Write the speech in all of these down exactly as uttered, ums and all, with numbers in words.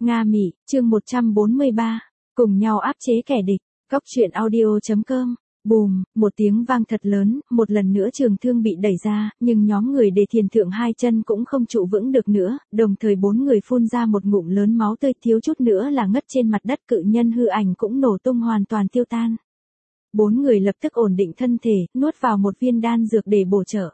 Nga Mỹ, chương một trăm bốn mươi ba, cùng nhau áp chế kẻ địch, Cóc truyện audio chấm com. Bùm, một tiếng vang thật lớn, một lần nữa trường thương bị đẩy ra, nhưng nhóm người Đề Thiền Thượng hai chân cũng không trụ vững được nữa, đồng thời bốn người phun ra một ngụm lớn máu tươi, thiếu chút nữa là ngất trên mặt đất, cự nhân hư ảnh cũng nổ tung hoàn toàn tiêu tan. Bốn người lập tức ổn định thân thể, nuốt vào một viên đan dược để bổ trợ.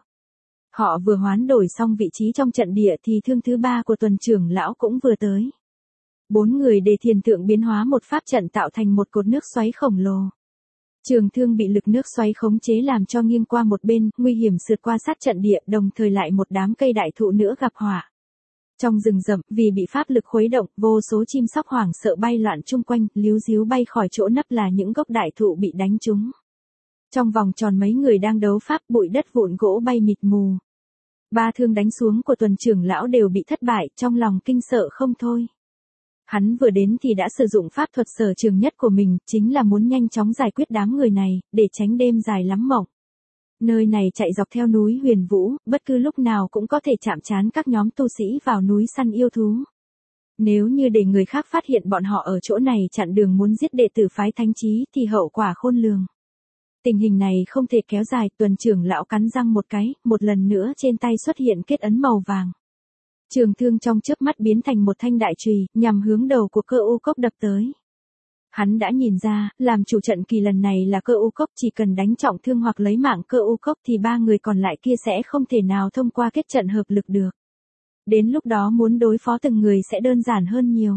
Họ vừa hoán đổi xong vị trí trong trận địa thì thương thứ ba của tuần trưởng lão cũng vừa tới. Bốn người Đề Thiền Thượng biến hóa một pháp trận tạo thành một cột nước xoáy khổng lồ. Trường thương bị lực nước xoáy khống chế làm cho nghiêng qua một bên, nguy hiểm sượt qua sát trận địa, đồng thời lại một đám cây đại thụ nữa gặp hỏa. Trong rừng rậm, vì bị pháp lực khuấy động, vô số chim sóc hoảng sợ bay loạn chung quanh, líu ríu bay khỏi chỗ nấp là những gốc đại thụ bị đánh trúng. Trong vòng tròn mấy người đang đấu pháp, bụi đất vụn gỗ bay mịt mù. Ba thương đánh xuống của tuần trưởng lão đều bị thất bại, trong lòng kinh sợ không thôi. Hắn vừa đến thì đã sử dụng pháp thuật sở trường nhất của mình, chính là muốn nhanh chóng giải quyết đám người này, để tránh đêm dài lắm mộng. Nơi này chạy dọc theo núi Huyền Vũ, bất cứ lúc nào cũng có thể chạm trán các nhóm tu sĩ vào núi săn yêu thú. Nếu như để người khác phát hiện bọn họ ở chỗ này chặn đường muốn giết đệ tử phái Thánh Chí thì hậu quả khôn lường. Tình hình này không thể kéo dài, tuần trưởng lão cắn răng một cái, một lần nữa trên tay xuất hiện kết ấn màu vàng. Trường thương trong chớp mắt biến thành một thanh đại chùy, nhằm hướng đầu của Cơ U Cốc đập tới. Hắn đã nhìn ra, làm chủ trận kỳ lần này là Cơ U Cốc, chỉ cần đánh trọng thương hoặc lấy mạng Cơ U Cốc thì ba người còn lại kia sẽ không thể nào thông qua kết trận hợp lực được. Đến lúc đó muốn đối phó từng người sẽ đơn giản hơn nhiều.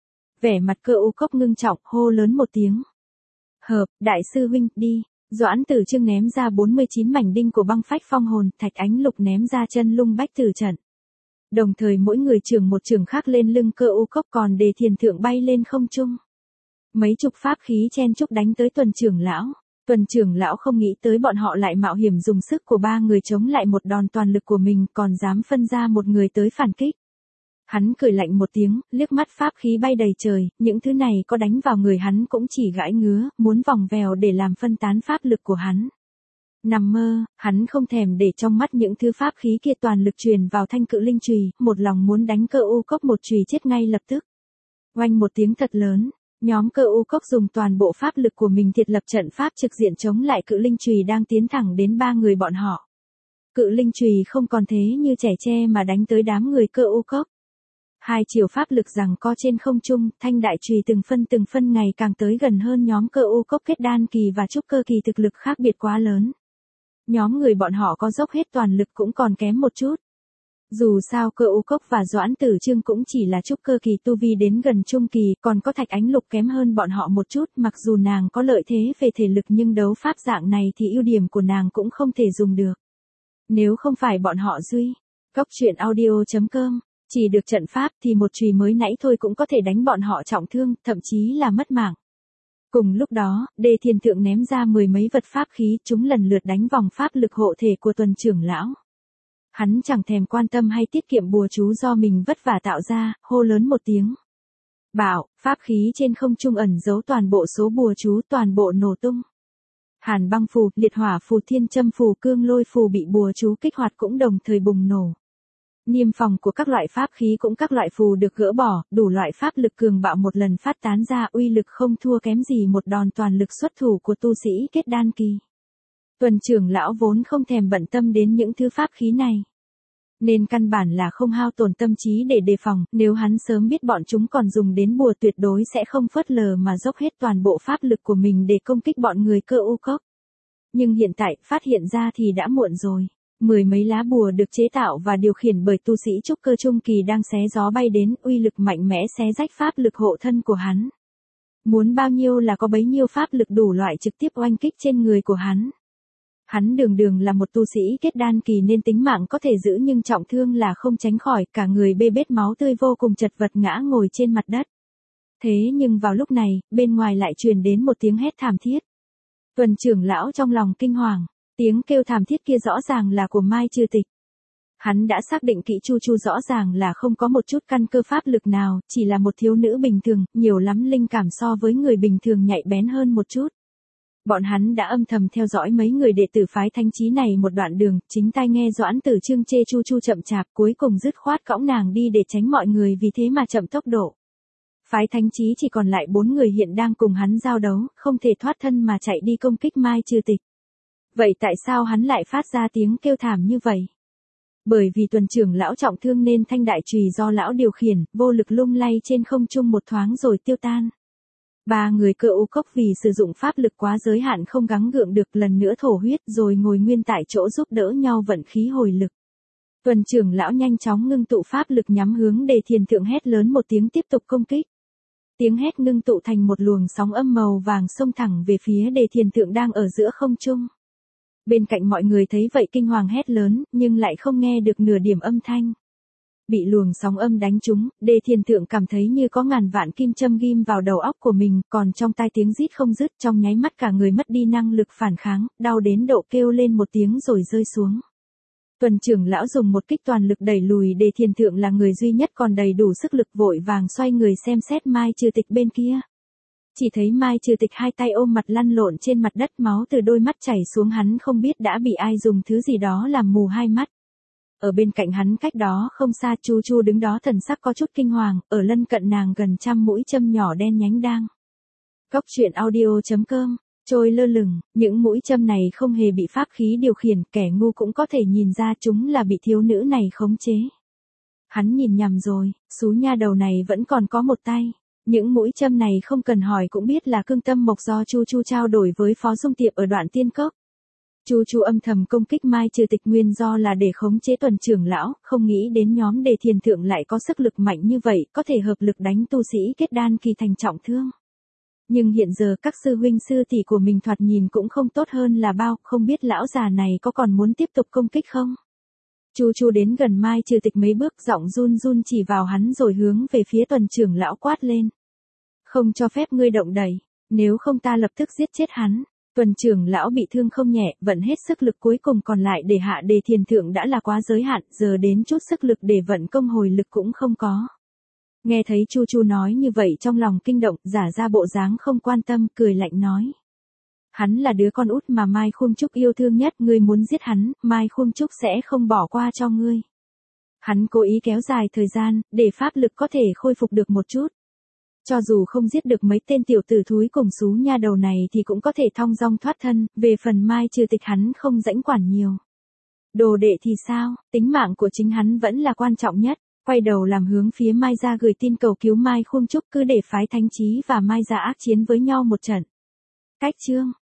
Vẻ mặt Cơ U Cốc ngưng trọng, hô lớn một tiếng. Hợp, đại sư huynh, đi. Doãn Tử Trương ném ra bốn mươi chín mảnh đinh của băng phách phong hồn, Thạch Ánh Lục ném ra chân lung bách tử trận. Đồng thời mỗi người trường một trường khác lên lưng Cơ U Cốc, còn Đề Thiền Thượng bay lên không trung. Mấy chục pháp khí chen chúc đánh tới tuần trưởng lão. Tuần trưởng lão không nghĩ tới bọn họ lại mạo hiểm dùng sức của ba người chống lại một đòn toàn lực của mình, còn dám phân ra một người tới phản kích. Hắn cười lạnh một tiếng, liếc mắt pháp khí bay đầy trời, những thứ này có đánh vào người hắn cũng chỉ gãi ngứa, muốn vòng vèo để làm phân tán pháp lực của hắn. Nằm mơ, hắn không thèm để trong mắt những thứ pháp khí kia toàn lực truyền vào thanh cự linh chùy, một lòng muốn đánh Cơ U Cốc một chùy chết ngay lập tức. Oanh một tiếng thật lớn, nhóm Cơ U Cốc dùng toàn bộ pháp lực của mình thiết lập trận pháp trực diện chống lại cự linh chùy đang tiến thẳng đến ba người bọn họ. Cự linh chùy không còn thế như trẻ tre mà đánh tới đám người Cơ U Cốc. Hai chiều pháp lực giằng co trên không trung, thanh đại chùy từng phân từng phân ngày càng tới gần hơn nhóm Cơ U Cốc kết đan kỳ và trúc cơ kỳ, thực lực khác biệt quá lớn. Nhóm người bọn họ có dốc hết toàn lực cũng còn kém một chút. Dù sao Cơ U Cốc và Doãn Tử Trương cũng chỉ là trúc cơ kỳ tu vi đến gần trung kỳ, còn có Thạch Ánh Lục kém hơn bọn họ một chút, mặc dù nàng có lợi thế về thể lực nhưng đấu pháp dạng này thì ưu điểm của nàng cũng không thể dùng được. Nếu không phải bọn họ duy, Cóc truyện audio chấm com, chỉ được trận pháp thì một chùy mới nãy thôi cũng có thể đánh bọn họ trọng thương, thậm chí là mất mạng. Cùng lúc đó, Đề Thiền Thượng ném ra mười mấy vật pháp khí, chúng lần lượt đánh vòng pháp lực hộ thể của tuần trưởng lão. Hắn chẳng thèm quan tâm hay tiết kiệm bùa chú do mình vất vả tạo ra, hô lớn một tiếng. Bảo, pháp khí trên không trung ẩn giấu toàn bộ số bùa chú, toàn bộ nổ tung. Hàn băng phù, liệt hỏa phù, thiên châm phù, cương lôi phù bị bùa chú kích hoạt cũng đồng thời bùng nổ. Niêm phòng của các loại pháp khí cũng các loại phù được gỡ bỏ, đủ loại pháp lực cường bạo một lần phát tán ra, uy lực không thua kém gì một đòn toàn lực xuất thủ của tu sĩ kết đan kỳ. Tuần trưởng lão vốn không thèm bận tâm đến những thứ pháp khí này, nên căn bản là không hao tổn tâm trí để đề phòng, nếu hắn sớm biết bọn chúng còn dùng đến bùa tuyệt đối sẽ không phớt lờ mà dốc hết toàn bộ pháp lực của mình để công kích bọn người Cơ U Cốc. Nhưng hiện tại, phát hiện ra thì đã muộn rồi. Mười mấy lá bùa được chế tạo và điều khiển bởi tu sĩ trúc cơ trung kỳ đang xé gió bay đến, uy lực mạnh mẽ xé rách pháp lực hộ thân của hắn. Muốn bao nhiêu là có bấy nhiêu pháp lực đủ loại trực tiếp oanh kích trên người của hắn. Hắn đường đường là một tu sĩ kết đan kỳ nên tính mạng có thể giữ nhưng trọng thương là không tránh khỏi, cả người bê bết máu tươi vô cùng chật vật ngã ngồi trên mặt đất. Thế nhưng vào lúc này, bên ngoài lại truyền đến một tiếng hét thảm thiết. Tuần trưởng lão trong lòng kinh hoàng. Tiếng kêu thảm thiết kia rõ ràng là của Mai Chư Tịch. Hắn đã xác định kỹ Chu Chu rõ ràng là không có một chút căn cơ pháp lực nào, chỉ là một thiếu nữ bình thường, nhiều lắm linh cảm so với người bình thường nhạy bén hơn một chút. Bọn hắn đã âm thầm theo dõi mấy người đệ tử phái Thánh Chí này một đoạn đường, chính tai nghe Doãn Tử Trương chê Chu Chu chậm chạp, cuối cùng dứt khoát cõng nàng đi để tránh mọi người vì thế mà chậm tốc độ. Phái Thánh Chí chỉ còn lại bốn người hiện đang cùng hắn giao đấu, không thể thoát thân mà chạy đi công kích Mai Trừ Tịch. Vậy tại sao hắn lại phát ra tiếng kêu thảm như vậy? Bởi vì tuần trưởng lão trọng thương nên thanh đại chùy do lão điều khiển, vô lực lung lay trên không trung một thoáng rồi tiêu tan. Ba người Cơ U Cốc vì sử dụng pháp lực quá giới hạn không gắng gượng được, lần nữa thổ huyết rồi ngồi nguyên tại chỗ giúp đỡ nhau vận khí hồi lực. Tuần trưởng lão nhanh chóng ngưng tụ pháp lực nhắm hướng Đề Thiền Thượng, hét lớn một tiếng tiếp tục công kích. Tiếng hét ngưng tụ thành một luồng sóng âm màu vàng xông thẳng về phía Đề Thiền Thượng đang ở giữa không trung. Bên cạnh mọi người thấy vậy kinh hoàng hét lớn, nhưng lại không nghe được nửa điểm âm thanh. Bị luồng sóng âm đánh trúng, Đề Thiền Thượng cảm thấy như có ngàn vạn kim châm ghim vào đầu óc của mình, còn trong tai tiếng rít không dứt, trong nháy mắt cả người mất đi năng lực phản kháng, đau đến độ kêu lên một tiếng rồi rơi xuống. Tuần trưởng lão dùng một kích toàn lực đẩy lùi Đề Thiền Thượng, là người duy nhất còn đầy đủ sức lực, vội vàng xoay người xem xét Mai Trừ Tịch bên kia. Chỉ thấy Mai Trừ Tịch hai tay ôm mặt lăn lộn trên mặt đất, máu từ đôi mắt chảy xuống, hắn không biết đã bị ai dùng thứ gì đó làm mù hai mắt. Ở bên cạnh hắn cách đó không xa, Chu Chu đứng đó thần sắc có chút kinh hoàng, ở lân cận nàng gần trăm mũi châm nhỏ đen nhánh đang. Cốc truyện audio chấm com, trôi lơ lửng, những mũi châm này không hề bị pháp khí điều khiển, kẻ ngu cũng có thể nhìn ra chúng là bị thiếu nữ này khống chế. Hắn nhìn nhầm rồi, xú nha đầu này vẫn còn có một tay. Những mũi châm này không cần hỏi cũng biết là cương tâm mộc do Chu Chu trao đổi với Phó Dung Tiệp ở Đoạn Tiên Cốc. Chu Chu âm thầm công kích Mai Trừ Tịch nguyên do là để khống chế tuần trưởng lão, không nghĩ đến nhóm Đề Thiền Thượng lại có sức lực mạnh như vậy, có thể hợp lực đánh tu sĩ kết đan kỳ thành trọng thương. Nhưng hiện giờ các sư huynh sư tỷ của mình thoạt nhìn cũng không tốt hơn là bao, không biết lão già này có còn muốn tiếp tục công kích không? Chu Chu đến gần Mai Trừ Tịch mấy bước, giọng run run chỉ vào hắn rồi hướng về phía tuần trưởng lão quát lên. Không cho phép ngươi động đẩy, nếu không ta lập tức giết chết hắn. Tuần trưởng lão bị thương không nhẹ, vận hết sức lực cuối cùng còn lại để hạ Đề Thiền Thượng đã là quá giới hạn, giờ đến chút sức lực để vận công hồi lực cũng không có. Nghe thấy Chu Chu nói như vậy trong lòng kinh động, giả ra bộ dáng không quan tâm, cười lạnh nói. Hắn là đứa con út mà Mai Khung Trúc yêu thương nhất, ngươi muốn giết hắn, Mai Khung Trúc sẽ không bỏ qua cho ngươi. Hắn cố ý kéo dài thời gian, để pháp lực có thể khôi phục được một chút. Cho dù không giết được mấy tên tiểu tử thúi cùng xú nha đầu này thì cũng có thể thong dong thoát thân, về phần Mai Trừ Tịch hắn không rãnh quản nhiều. Đồ đệ thì sao, tính mạng của chính hắn vẫn là quan trọng nhất, quay đầu làm hướng phía Mai gia gửi tin cầu cứu Mai Khung Trúc, cứ để phái Thánh Chí và Mai gia ác chiến với nhau một trận. Cách chương